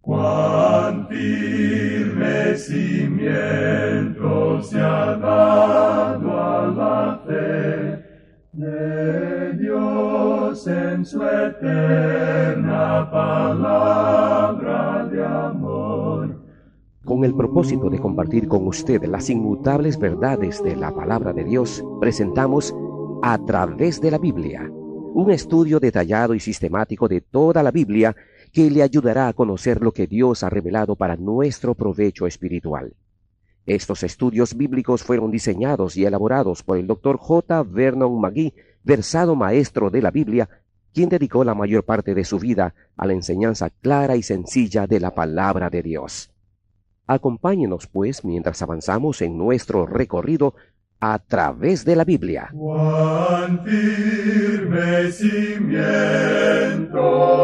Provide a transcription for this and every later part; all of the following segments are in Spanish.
Cuán firme cimiento se ha dado a la fe de Dios en su eterna palabra de amor. Con el propósito de compartir con usted las inmutables verdades de la palabra de Dios, presentamos A Través de la Biblia, un estudio detallado y sistemático de toda la Biblia que le ayudará a conocer lo que Dios ha revelado para nuestro provecho espiritual. Estos estudios bíblicos fueron diseñados y elaborados por el Dr. J. Vernon McGee, versado maestro de la Biblia, quien dedicó la mayor parte de su vida a la enseñanza clara y sencilla de la palabra de Dios. Acompáñenos, pues, mientras avanzamos en nuestro recorrido a través de la Biblia. Cuán firme cimiento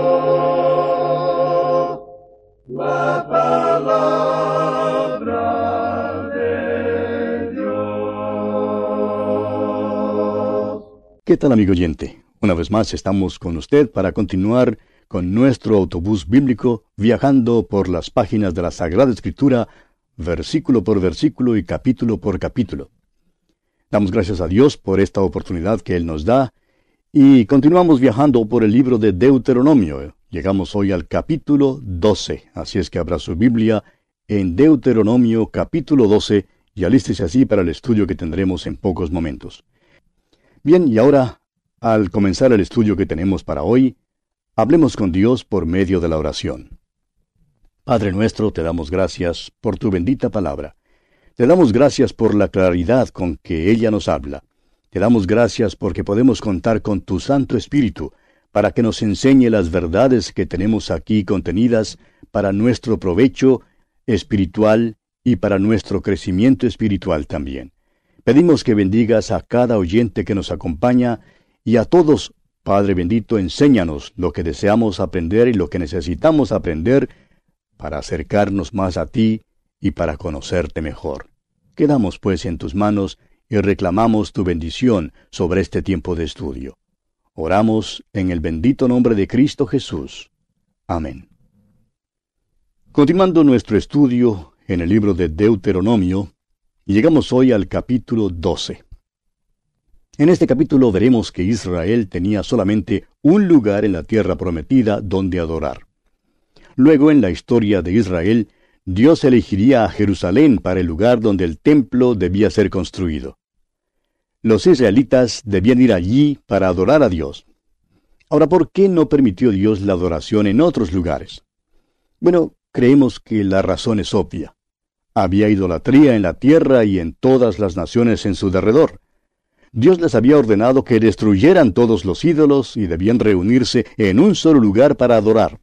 la palabra de Dios. ¿Qué tal, amigo oyente? Una vez más estamos con usted para continuar con nuestro autobús bíblico, viajando por las páginas de la Sagrada Escritura, versículo por versículo y capítulo por capítulo. Damos gracias a Dios por esta oportunidad que Él nos da, y continuamos viajando por el libro de Deuteronomio. Llegamos hoy al capítulo 12, así es que abra su Biblia en Deuteronomio capítulo 12, y alístese así para el estudio que tendremos en pocos momentos. Bien, y ahora, al comenzar el estudio que tenemos para hoy, hablemos con Dios por medio de la oración. Padre nuestro, te damos gracias por tu bendita palabra. Te damos gracias por la claridad con que ella nos habla. Te damos gracias porque podemos contar con tu Santo Espíritu para que nos enseñe las verdades que tenemos aquí contenidas para nuestro provecho espiritual y para nuestro crecimiento espiritual también. Pedimos que bendigas a cada oyente que nos acompaña y a todos. Padre bendito, enséñanos lo que deseamos aprender y lo que necesitamos aprender para acercarnos más a ti y para conocerte mejor. Quedamos pues en tus manos y reclamamos tu bendición sobre este tiempo de estudio. Oramos en el bendito nombre de Cristo Jesús. Amén. Continuando nuestro estudio en el libro de Deuteronomio, llegamos hoy al capítulo 12. En este capítulo veremos que Israel tenía solamente un lugar en la tierra prometida donde adorar. Luego, en la historia de Israel, Dios elegiría a Jerusalén para el lugar donde el templo debía ser construido. Los israelitas debían ir allí para adorar a Dios. Ahora, ¿por qué no permitió Dios la adoración en otros lugares? Bueno, creemos que la razón es obvia. Había idolatría en la tierra y en todas las naciones en su derredor. Dios les había ordenado que destruyeran todos los ídolos y debían reunirse en un solo lugar para adorar.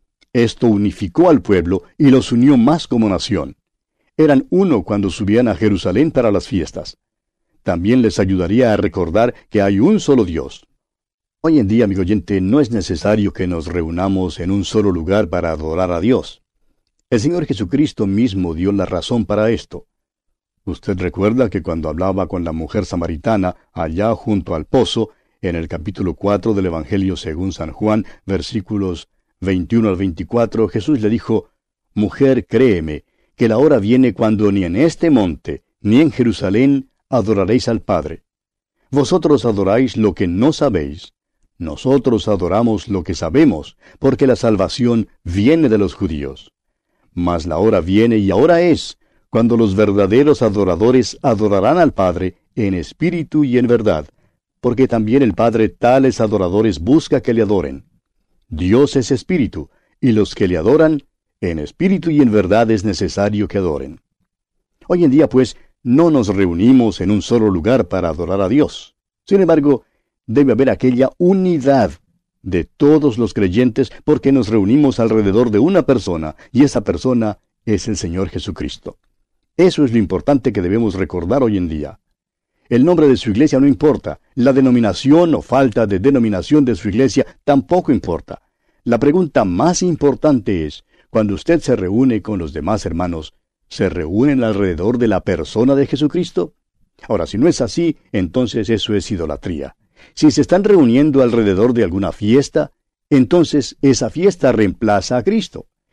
Esto unificó al pueblo y los unió más como nación. Eran uno cuando subían a Jerusalén para las fiestas. También les ayudaría a recordar que hay un solo Dios. Hoy en día, amigo oyente, no es necesario que nos reunamos en un solo lugar para adorar a Dios. El Señor Jesucristo mismo dio la razón para esto. Usted recuerda que cuando hablaba con la mujer samaritana allá junto al pozo, en el capítulo 4 del Evangelio según San Juan, versículos 21 al 24, Jesús le dijo: «Mujer, créeme, que la hora viene cuando ni en este monte, ni en Jerusalén adoraréis al Padre. Vosotros adoráis lo que no sabéis. Nosotros adoramos lo que sabemos, porque la salvación viene de los judíos. Mas la hora viene y ahora es, cuando los verdaderos adoradores adorarán al Padre en espíritu y en verdad, porque también el Padre tales adoradores busca que le adoren. Dios es espíritu, y los que le adoran, en espíritu y en verdad es necesario que adoren». Hoy en día, pues, no nos reunimos en un solo lugar para adorar a Dios. Sin embargo, debe haber aquella unidad de todos los creyentes porque nos reunimos alrededor de una persona, y esa persona es el Señor Jesucristo. Eso es lo importante que debemos recordar hoy en día. El nombre de su iglesia no importa, la denominación o falta de denominación de su iglesia tampoco importa. La pregunta más importante es, cuando usted se reúne con los demás hermanos, ¿se reúnen alrededor de la persona de Jesucristo? Ahora, si no es así, entonces eso es idolatría. Si se están reuniendo alrededor de alguna fiesta, entonces esa fiesta reemplaza a Cristo.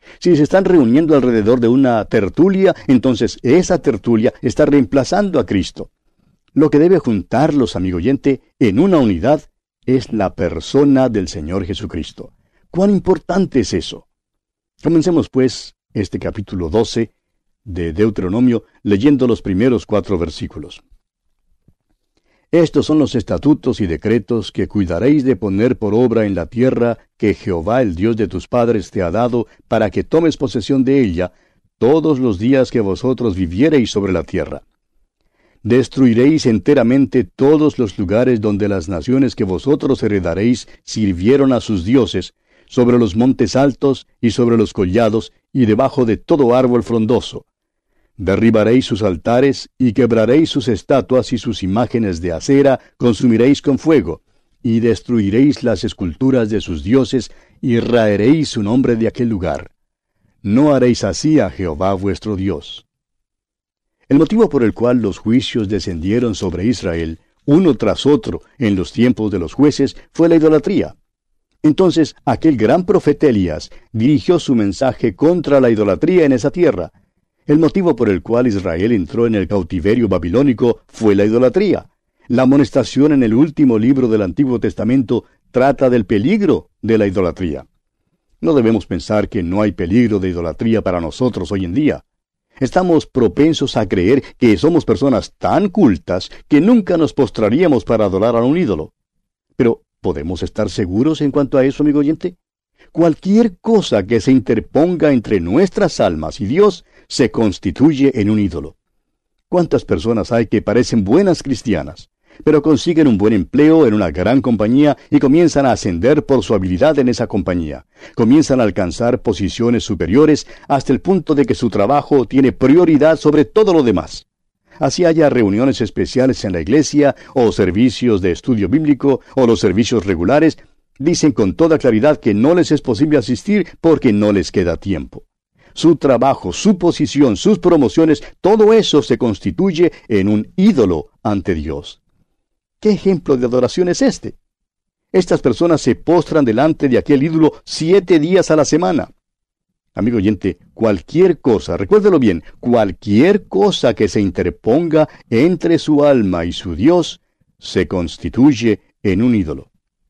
Si se están reuniendo alrededor de una tertulia, entonces esa tertulia está reemplazando a Cristo. Lo que debe juntarlos, amigo oyente, en una unidad es la persona del Señor Jesucristo. ¿Cuán importante es eso? Comencemos, pues, este capítulo 12 de Deuteronomio, leyendo los primeros 4 versículos. Estos son los estatutos y decretos que cuidaréis de poner por obra en la tierra que Jehová, el Dios de tus padres, te ha dado, para que tomes posesión de ella todos los días que vosotros viviereis sobre la tierra. Destruiréis enteramente todos los lugares donde las naciones que vosotros heredaréis sirvieron a sus dioses, sobre los montes altos y sobre los collados, y debajo de todo árbol frondoso. Derribaréis sus altares, y quebraréis sus estatuas y sus imágenes de acera consumiréis con fuego, y destruiréis las esculturas de sus dioses, y raeréis su nombre de aquel lugar. No haréis así a Jehová vuestro Dios. El motivo por el cual los juicios descendieron sobre Israel, uno tras otro, en los tiempos de los jueces, fue la idolatría. Entonces, aquel gran profeta Elías dirigió su mensaje contra la idolatría en esa tierra. El motivo por el cual Israel entró en el cautiverio babilónico fue la idolatría. La amonestación en el último libro del Antiguo Testamento trata del peligro de la idolatría. No debemos pensar que no hay peligro de idolatría para nosotros hoy en día. Estamos propensos a creer que somos personas tan cultas que nunca nos postraríamos para adorar a un ídolo. Pero, ¿podemos estar seguros en cuanto a eso, amigo oyente? Cualquier cosa que se interponga entre nuestras almas y Dios se constituye en un ídolo. ¿Cuántas personas hay que parecen buenas cristianas, pero consiguen un buen empleo en una gran compañía y comienzan a ascender por su habilidad en esa compañía? Comienzan a alcanzar posiciones superiores hasta el punto de que su trabajo tiene prioridad sobre todo lo demás. Así haya reuniones especiales en la iglesia, o servicios de estudio bíblico, o los servicios regulares, dicen con toda claridad que no les es posible asistir porque no les queda tiempo. Su trabajo, su posición, sus promociones, todo eso se constituye en un ídolo ante Dios. ¿Qué ejemplo de adoración es este? Estas personas se postran delante de aquel ídolo 7 días a la semana. Amigo oyente, cualquier cosa, recuérdelo bien, cualquier cosa que se interponga entre su alma y su Dios, se constituye en un ídolo.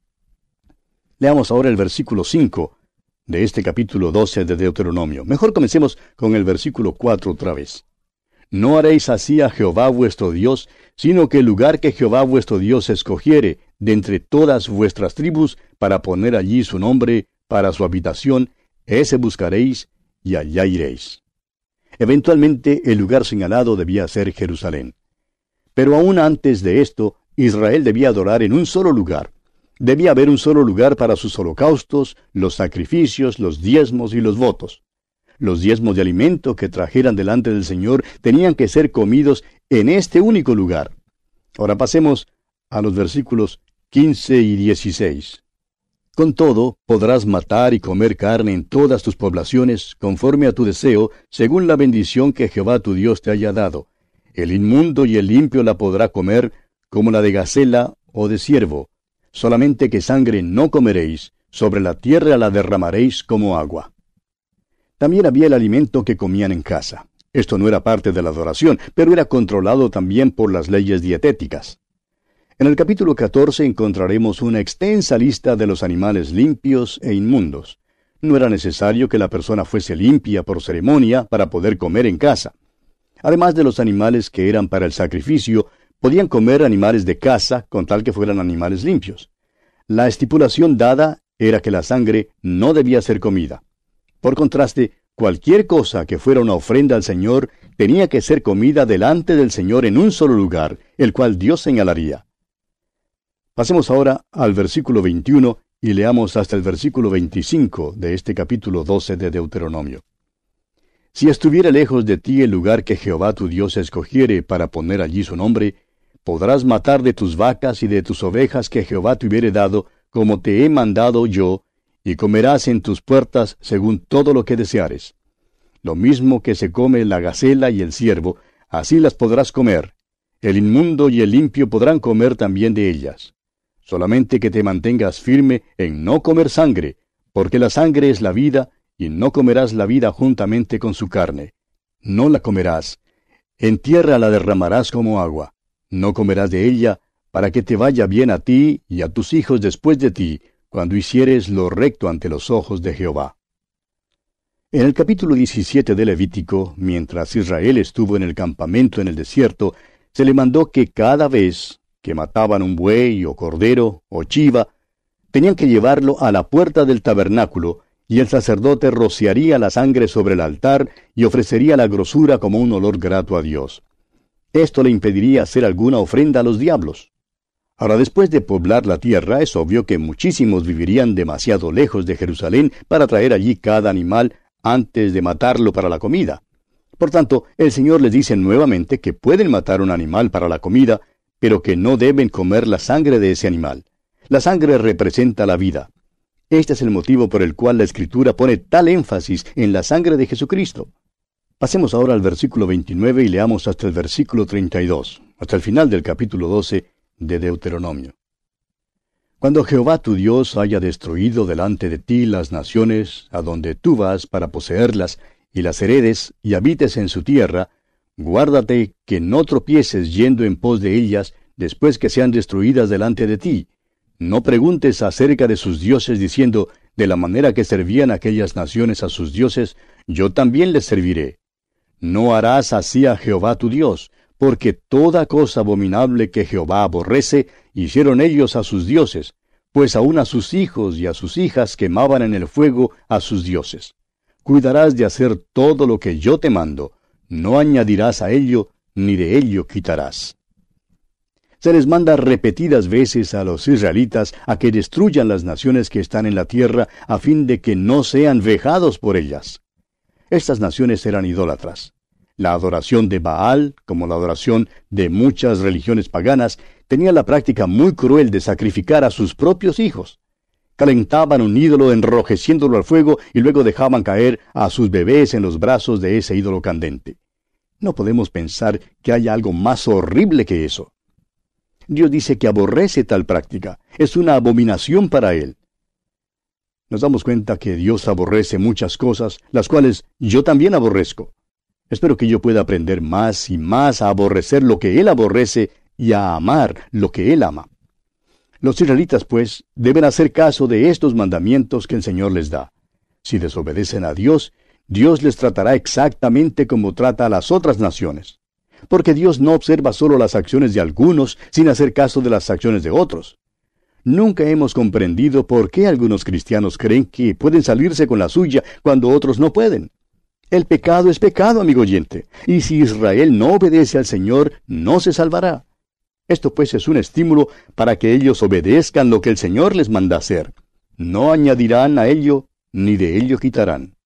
Leamos ahora el versículo 5 de este capítulo 12 de Deuteronomio. Mejor comencemos con el versículo 4 otra vez. No haréis así a Jehová vuestro Dios, sino que el lugar que Jehová vuestro Dios escogiere de entre todas vuestras tribus para poner allí su nombre para su habitación, ese buscaréis y allá iréis. Eventualmente el lugar señalado debía ser Jerusalén. Pero aún antes de esto, Israel debía adorar en un solo lugar. Debía haber un solo lugar para sus holocaustos, los sacrificios, los diezmos y los votos. Los diezmos de alimento que trajeran delante del Señor tenían que ser comidos en este único lugar. Ahora pasemos a los versículos 15 y 16. Con todo, podrás matar y comer carne en todas tus poblaciones, conforme a tu deseo, según la bendición que Jehová tu Dios te haya dado. El inmundo y el limpio la podrá comer, como la de gacela o de ciervo. Solamente que sangre no comeréis, sobre la tierra la derramaréis como agua. También había el alimento que comían en casa. Esto no era parte de la adoración, pero era controlado también por las leyes dietéticas. En el capítulo 14 encontraremos una extensa lista de los animales limpios e inmundos. No era necesario que la persona fuese limpia por ceremonia para poder comer en casa. Además de los animales que eran para el sacrificio, podían comer animales de caza con tal que fueran animales limpios. La estipulación dada era que la sangre no debía ser comida. Por contraste, cualquier cosa que fuera una ofrenda al Señor tenía que ser comida delante del Señor en un solo lugar, el cual Dios señalaría. Pasemos ahora al versículo 21 y leamos hasta el versículo 25 de este capítulo 12 de Deuteronomio. Si estuviera lejos de ti el lugar que Jehová tu Dios escogiere para poner allí su nombre, podrás matar de tus vacas y de tus ovejas que Jehová te hubiere dado, como te he mandado yo, y comerás en tus puertas según todo lo que deseares. Lo mismo que se come la gacela y el ciervo, así las podrás comer. El inmundo y el limpio podrán comer también de ellas. Solamente que te mantengas firme en no comer sangre, porque la sangre es la vida, y no comerás la vida juntamente con su carne. No la comerás. En tierra la derramarás como agua. No comerás de ella, para que te vaya bien a ti y a tus hijos después de ti, cuando hicieres lo recto ante los ojos de Jehová. En el capítulo 17 de Levítico, mientras Israel estuvo en el campamento en el desierto, se le mandó que cada vez que mataban un buey o cordero o chiva, tenían que llevarlo a la puerta del tabernáculo, y el sacerdote rociaría la sangre sobre el altar y ofrecería la grosura como un olor grato a Dios. Esto le impediría hacer alguna ofrenda a los diablos. Ahora, después de poblar la tierra, es obvio que muchísimos vivirían demasiado lejos de Jerusalén para traer allí cada animal antes de matarlo para la comida. Por tanto, el Señor les dice nuevamente que pueden matar un animal para la comida, pero que no deben comer la sangre de ese animal. La sangre representa la vida. Este es el motivo por el cual la Escritura pone tal énfasis en la sangre de Jesucristo. Pasemos ahora al versículo 29 y leamos hasta el versículo 32, hasta el final del capítulo 12 de Deuteronomio. Cuando Jehová tu Dios haya destruido delante de ti las naciones a donde tú vas para poseerlas, y las heredes, y habites en su tierra, guárdate que no tropieces yendo en pos de ellas después que sean destruidas delante de ti. No preguntes acerca de sus dioses diciendo, de la manera que servían aquellas naciones a sus dioses, yo también les serviré. No harás así a Jehová tu Dios, porque toda cosa abominable que Jehová aborrece, hicieron ellos a sus dioses, pues aun a sus hijos y a sus hijas quemaban en el fuego a sus dioses. Cuidarás de hacer todo lo que yo te mando, no añadirás a ello, ni de ello quitarás. Se les manda repetidas veces a los israelitas a que destruyan las naciones que están en la tierra a fin de que no sean vejados por ellas. Estas naciones eran idólatras. La adoración de Baal, como la adoración de muchas religiones paganas, tenía la práctica muy cruel de sacrificar a sus propios hijos. Calentaban un ídolo enrojeciéndolo al fuego y luego dejaban caer a sus bebés en los brazos de ese ídolo candente. No podemos pensar que haya algo más horrible que eso. Dios dice que aborrece tal práctica. Es una abominación para Él. Nos damos cuenta que Dios aborrece muchas cosas, las cuales yo también aborrezco. Espero que yo pueda aprender más y más a aborrecer lo que Él aborrece y a amar lo que Él ama. Los israelitas, pues, deben hacer caso de estos mandamientos que el Señor les da. Si desobedecen a Dios, Dios les tratará exactamente como trata a las otras naciones. Porque Dios no observa solo las acciones de algunos sin hacer caso de las acciones de otros. Nunca hemos comprendido por qué algunos cristianos creen que pueden salirse con la suya cuando otros no pueden. El pecado es pecado, amigo oyente, y si Israel no obedece al Señor, no se salvará. Esto pues es un estímulo para que ellos obedezcan lo que el Señor les manda hacer. No añadirán a ello, ni de ello quitarán.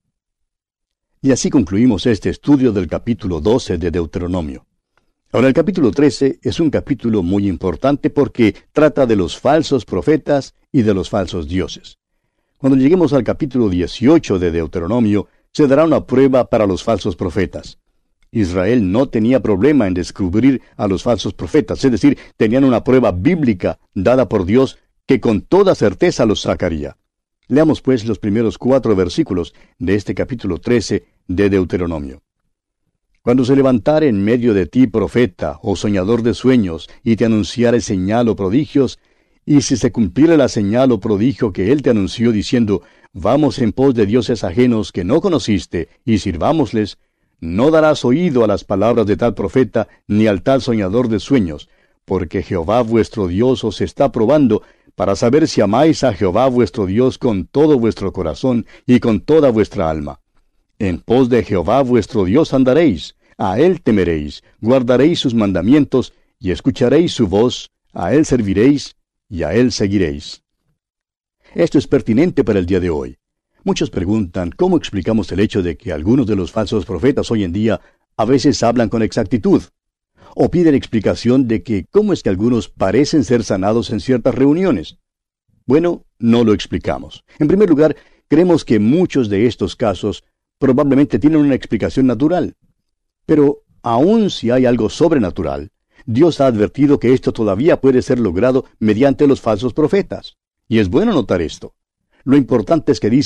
Y así concluimos este estudio del capítulo 12 de Deuteronomio. Ahora el capítulo 13 es un capítulo muy importante porque trata de los falsos profetas y de los falsos dioses. Cuando lleguemos al capítulo 18 de Deuteronomio, se dará una prueba para los falsos profetas. Israel no tenía problema en descubrir a los falsos profetas, es decir, tenían una prueba bíblica dada por Dios que con toda certeza los sacaría. Leamos pues los primeros 4 versículos de este capítulo 13 de Deuteronomio. Cuando se levantare en medio de ti profeta o soñador de sueños, y te anunciare señal o prodigios, y si se cumpliere la señal o prodigio que él te anunció diciendo, vamos en pos de dioses ajenos que no conociste, y sirvámosles, no darás oído a las palabras de tal profeta, ni al tal soñador de sueños, porque Jehová vuestro Dios os está probando, para saber si amáis a Jehová vuestro Dios con todo vuestro corazón y con toda vuestra alma. En pos de Jehová vuestro Dios andaréis, a él temeréis, guardaréis sus mandamientos, y escucharéis su voz, a él serviréis, y a él seguiréis. Esto es pertinente para el día de hoy. Muchos preguntan cómo explicamos el hecho de que algunos de los falsos profetas hoy en día a veces hablan con exactitud, o piden explicación de que cómo es que algunos parecen ser sanados en ciertas reuniones. Bueno, no lo explicamos. En primer lugar, creemos que muchos de estos casos probablemente tienen una explicación natural. Pero, aun si hay algo sobrenatural, Dios ha advertido que esto todavía puede ser logrado mediante los falsos profetas. Y es bueno notar esto. Lo importante es que dicen,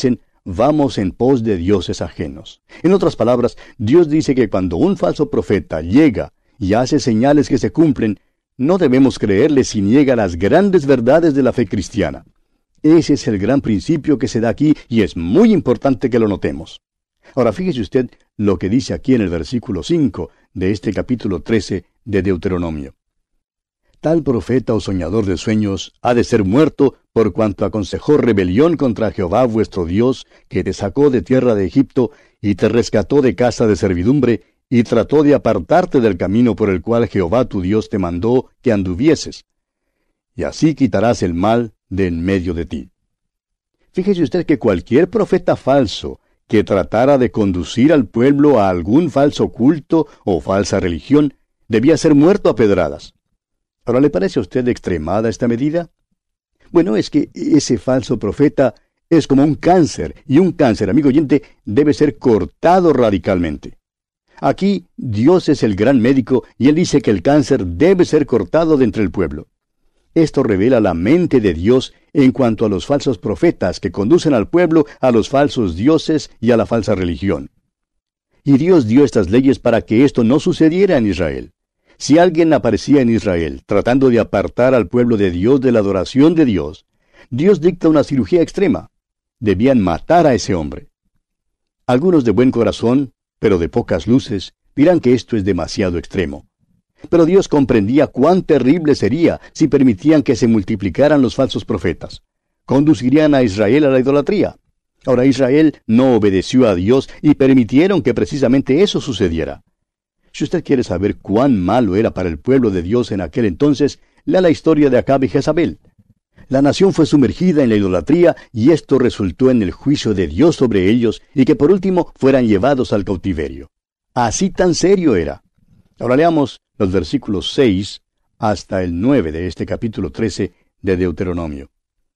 vamos en pos de dioses ajenos. En otras palabras, Dios dice que cuando un falso profeta llega y hace señales que se cumplen, no debemos creerle si niega las grandes verdades de la fe cristiana. Ese es el gran principio que se da aquí y es muy importante que lo notemos. Ahora fíjese usted lo que dice aquí en el versículo 5 de este capítulo 13 de Deuteronomio. Tal profeta o soñador de sueños ha de ser muerto por cuanto aconsejó rebelión contra Jehová vuestro Dios, que te sacó de tierra de Egipto y te rescató de casa de servidumbre, y trató de apartarte del camino por el cual Jehová tu Dios te mandó que anduvieses. Y así quitarás el mal de en medio de ti. Fíjese usted que cualquier profeta falso que tratara de conducir al pueblo a algún falso culto o falsa religión, debía ser muerto a pedradas. Ahora, ¿le parece a usted extremada esta medida? Bueno, es que ese falso profeta es como un cáncer, y un cáncer, amigo oyente, debe ser cortado radicalmente. Aquí Dios es el gran médico y Él dice que el cáncer debe ser cortado de entre el pueblo. Esto revela la mente de Dios en cuanto a los falsos profetas que conducen al pueblo a los falsos dioses y a la falsa religión. Y Dios dio estas leyes para que esto no sucediera en Israel. Si alguien aparecía en Israel tratando de apartar al pueblo de Dios de la adoración de Dios, Dios dicta una cirugía extrema. Debían matar a ese hombre. Algunos de buen corazón, pero de pocas luces, dirán que esto es demasiado extremo. Pero Dios comprendía cuán terrible sería si permitían que se multiplicaran los falsos profetas. Conducirían a Israel a la idolatría. Ahora Israel no obedeció a Dios y permitieron que precisamente eso sucediera. Si usted quiere saber cuán malo era para el pueblo de Dios en aquel entonces, lea la historia de Acab y Jezabel. La nación fue sumergida en la idolatría y esto resultó en el juicio de Dios sobre ellos y que por último fueran llevados al cautiverio. Así tan serio era. Ahora leamos los versículos 6 hasta el 9 de este capítulo 13 de Deuteronomio.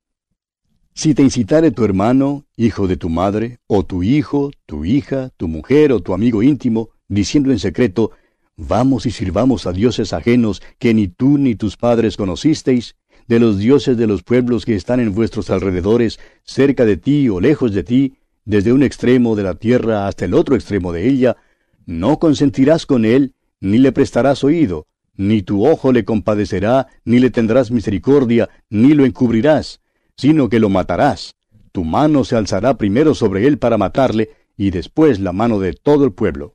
Si te incitare tu hermano, hijo de tu madre, o tu hijo, tu hija, tu mujer o tu amigo íntimo, diciendo en secreto, vamos y sirvamos a dioses ajenos que ni tú ni tus padres conocisteis, de los dioses de los pueblos que están en vuestros alrededores, cerca de ti o lejos de ti, desde un extremo de la tierra hasta el otro extremo de ella, no consentirás con él, ni le prestarás oído, ni tu ojo le compadecerá, ni le tendrás misericordia, ni lo encubrirás, sino que lo matarás. Tu mano se alzará primero sobre él para matarle, y después la mano de todo el pueblo.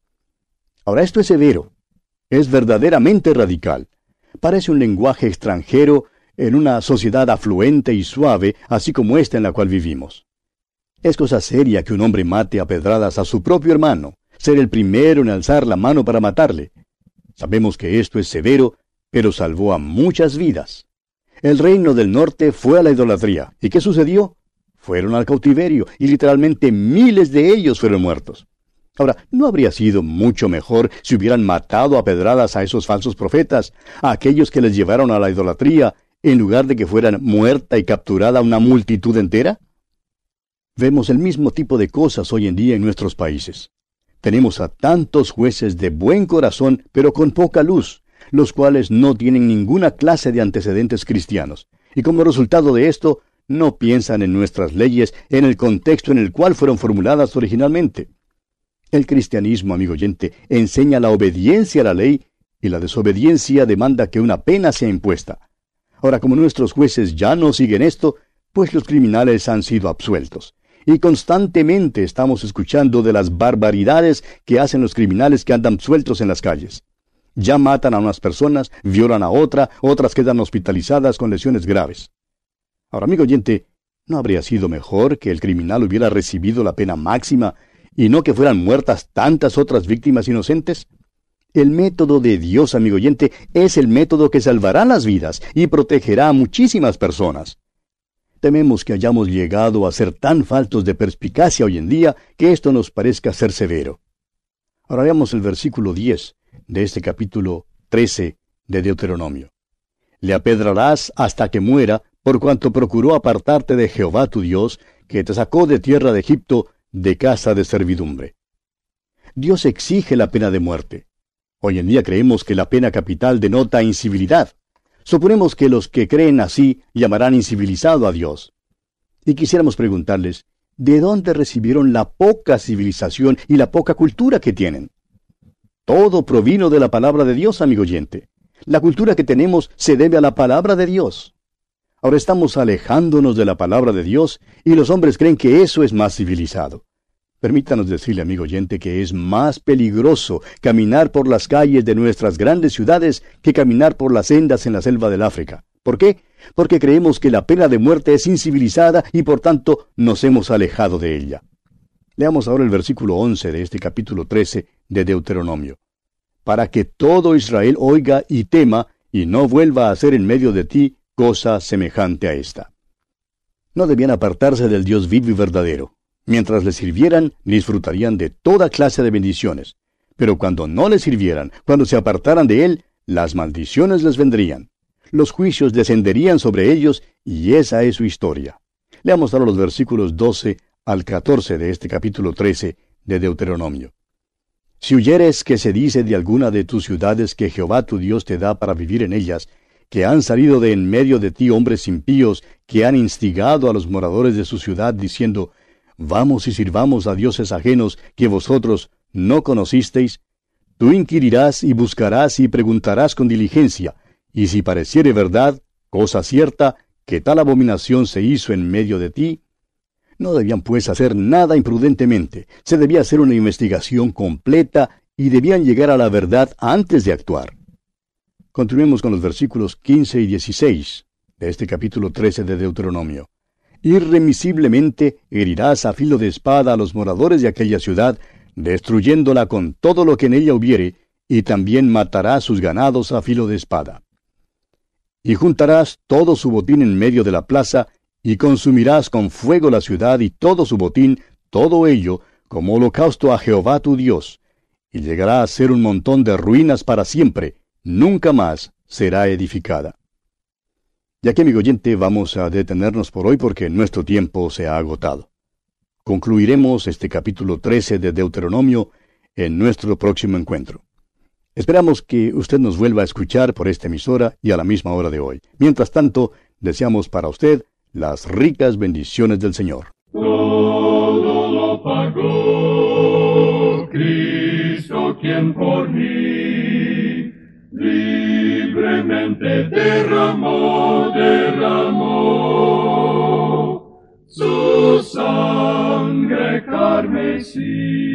Ahora esto es severo, es verdaderamente radical. Parece un lenguaje extranjero en una sociedad afluente y suave, así como esta en la cual vivimos. Es cosa seria que un hombre mate a pedradas a su propio hermano, ser el primero en alzar la mano para matarle. Sabemos que esto es severo, pero salvó a muchas vidas. El reino del norte fue a la idolatría. ¿Y qué sucedió? Fueron al cautiverio, y literalmente miles de ellos fueron muertos. Ahora, ¿no habría sido mucho mejor si hubieran matado a pedradas a esos falsos profetas, a aquellos que les llevaron a la idolatría, en lugar de que fueran muerta y capturada una multitud entera? Vemos el mismo tipo de cosas hoy en día en nuestros países. Tenemos a tantos jueces de buen corazón, pero con poca luz, los cuales no tienen ninguna clase de antecedentes cristianos. Y como resultado de esto, no piensan en nuestras leyes en el contexto en el cual fueron formuladas originalmente. El cristianismo, amigo oyente, enseña la obediencia a la ley, y la desobediencia demanda que una pena sea impuesta. Ahora, como nuestros jueces ya no siguen esto, pues los criminales han sido absueltos. Y constantemente estamos escuchando de las barbaridades que hacen los criminales que andan sueltos en las calles. Ya matan a unas personas, violan a otras quedan hospitalizadas con lesiones graves. Ahora, amigo oyente, ¿no habría sido mejor que el criminal hubiera recibido la pena máxima y no que fueran muertas tantas otras víctimas inocentes? El método de Dios, amigo oyente, es el método que salvará las vidas y protegerá a muchísimas personas. Tememos que hayamos llegado a ser tan faltos de perspicacia hoy en día que esto nos parezca ser severo. Ahora veamos el versículo 10 de este capítulo 13 de Deuteronomio. Le apedrarás hasta que muera, por cuanto procuró apartarte de Jehová tu Dios, que te sacó de tierra de Egipto, de casa de servidumbre. Dios exige la pena de muerte. Hoy en día creemos que la pena capital denota incivilidad. Suponemos que los que creen así llamarán incivilizado a Dios. Y quisiéramos preguntarles, ¿de dónde recibieron la poca civilización y la poca cultura que tienen? Todo provino de la palabra de Dios, amigo oyente. La cultura que tenemos se debe a la palabra de Dios. Ahora estamos alejándonos de la palabra de Dios y los hombres creen que eso es más civilizado. Permítanos decirle, amigo oyente, que es más peligroso caminar por las calles de nuestras grandes ciudades que caminar por las sendas en la selva del África. ¿Por qué? Porque creemos que la pena de muerte es incivilizada y por tanto nos hemos alejado de ella. Leamos ahora el versículo 11 de este capítulo 13 de Deuteronomio. Para que todo Israel oiga y tema, y no vuelva a hacer en medio de ti cosa semejante a esta. No debían apartarse del Dios vivo y verdadero. Mientras le sirvieran, disfrutarían de toda clase de bendiciones. Pero cuando no le sirvieran, cuando se apartaran de él, las maldiciones les vendrían. Los juicios descenderían sobre ellos, y esa es su historia. Leamos ahora los versículos 12 al 14 de este capítulo 13 de Deuteronomio. Si huyeres que se dice de alguna de tus ciudades que Jehová tu Dios te da para vivir en ellas, que han salido de en medio de ti hombres impíos que han instigado a los moradores de su ciudad, diciendo, vamos y sirvamos a dioses ajenos que vosotros no conocisteis, tú inquirirás y buscarás y preguntarás con diligencia, y si pareciere verdad, cosa cierta, que tal abominación se hizo en medio de ti, no debían pues hacer nada imprudentemente, se debía hacer una investigación completa y debían llegar a la verdad antes de actuar. Continuemos con los versículos 15 y 16 de este capítulo 13 de Deuteronomio. Irremisiblemente herirás a filo de espada a los moradores de aquella ciudad, destruyéndola con todo lo que en ella hubiere, y también matarás sus ganados a filo de espada. Y juntarás todo su botín en medio de la plaza, y consumirás con fuego la ciudad y todo su botín, todo ello, como holocausto a Jehová tu Dios, y llegará a ser un montón de ruinas para siempre, nunca más será edificada. Y aquí, amigo oyente, vamos a detenernos por hoy porque nuestro tiempo se ha agotado. Concluiremos este capítulo 13 de Deuteronomio en nuestro próximo encuentro. Esperamos que usted nos vuelva a escuchar por esta emisora y a la misma hora de hoy. Mientras tanto, deseamos para usted las ricas bendiciones del Señor. Todo lo pagó Cristo, quien por mí libremente derramó su sangre carmesí.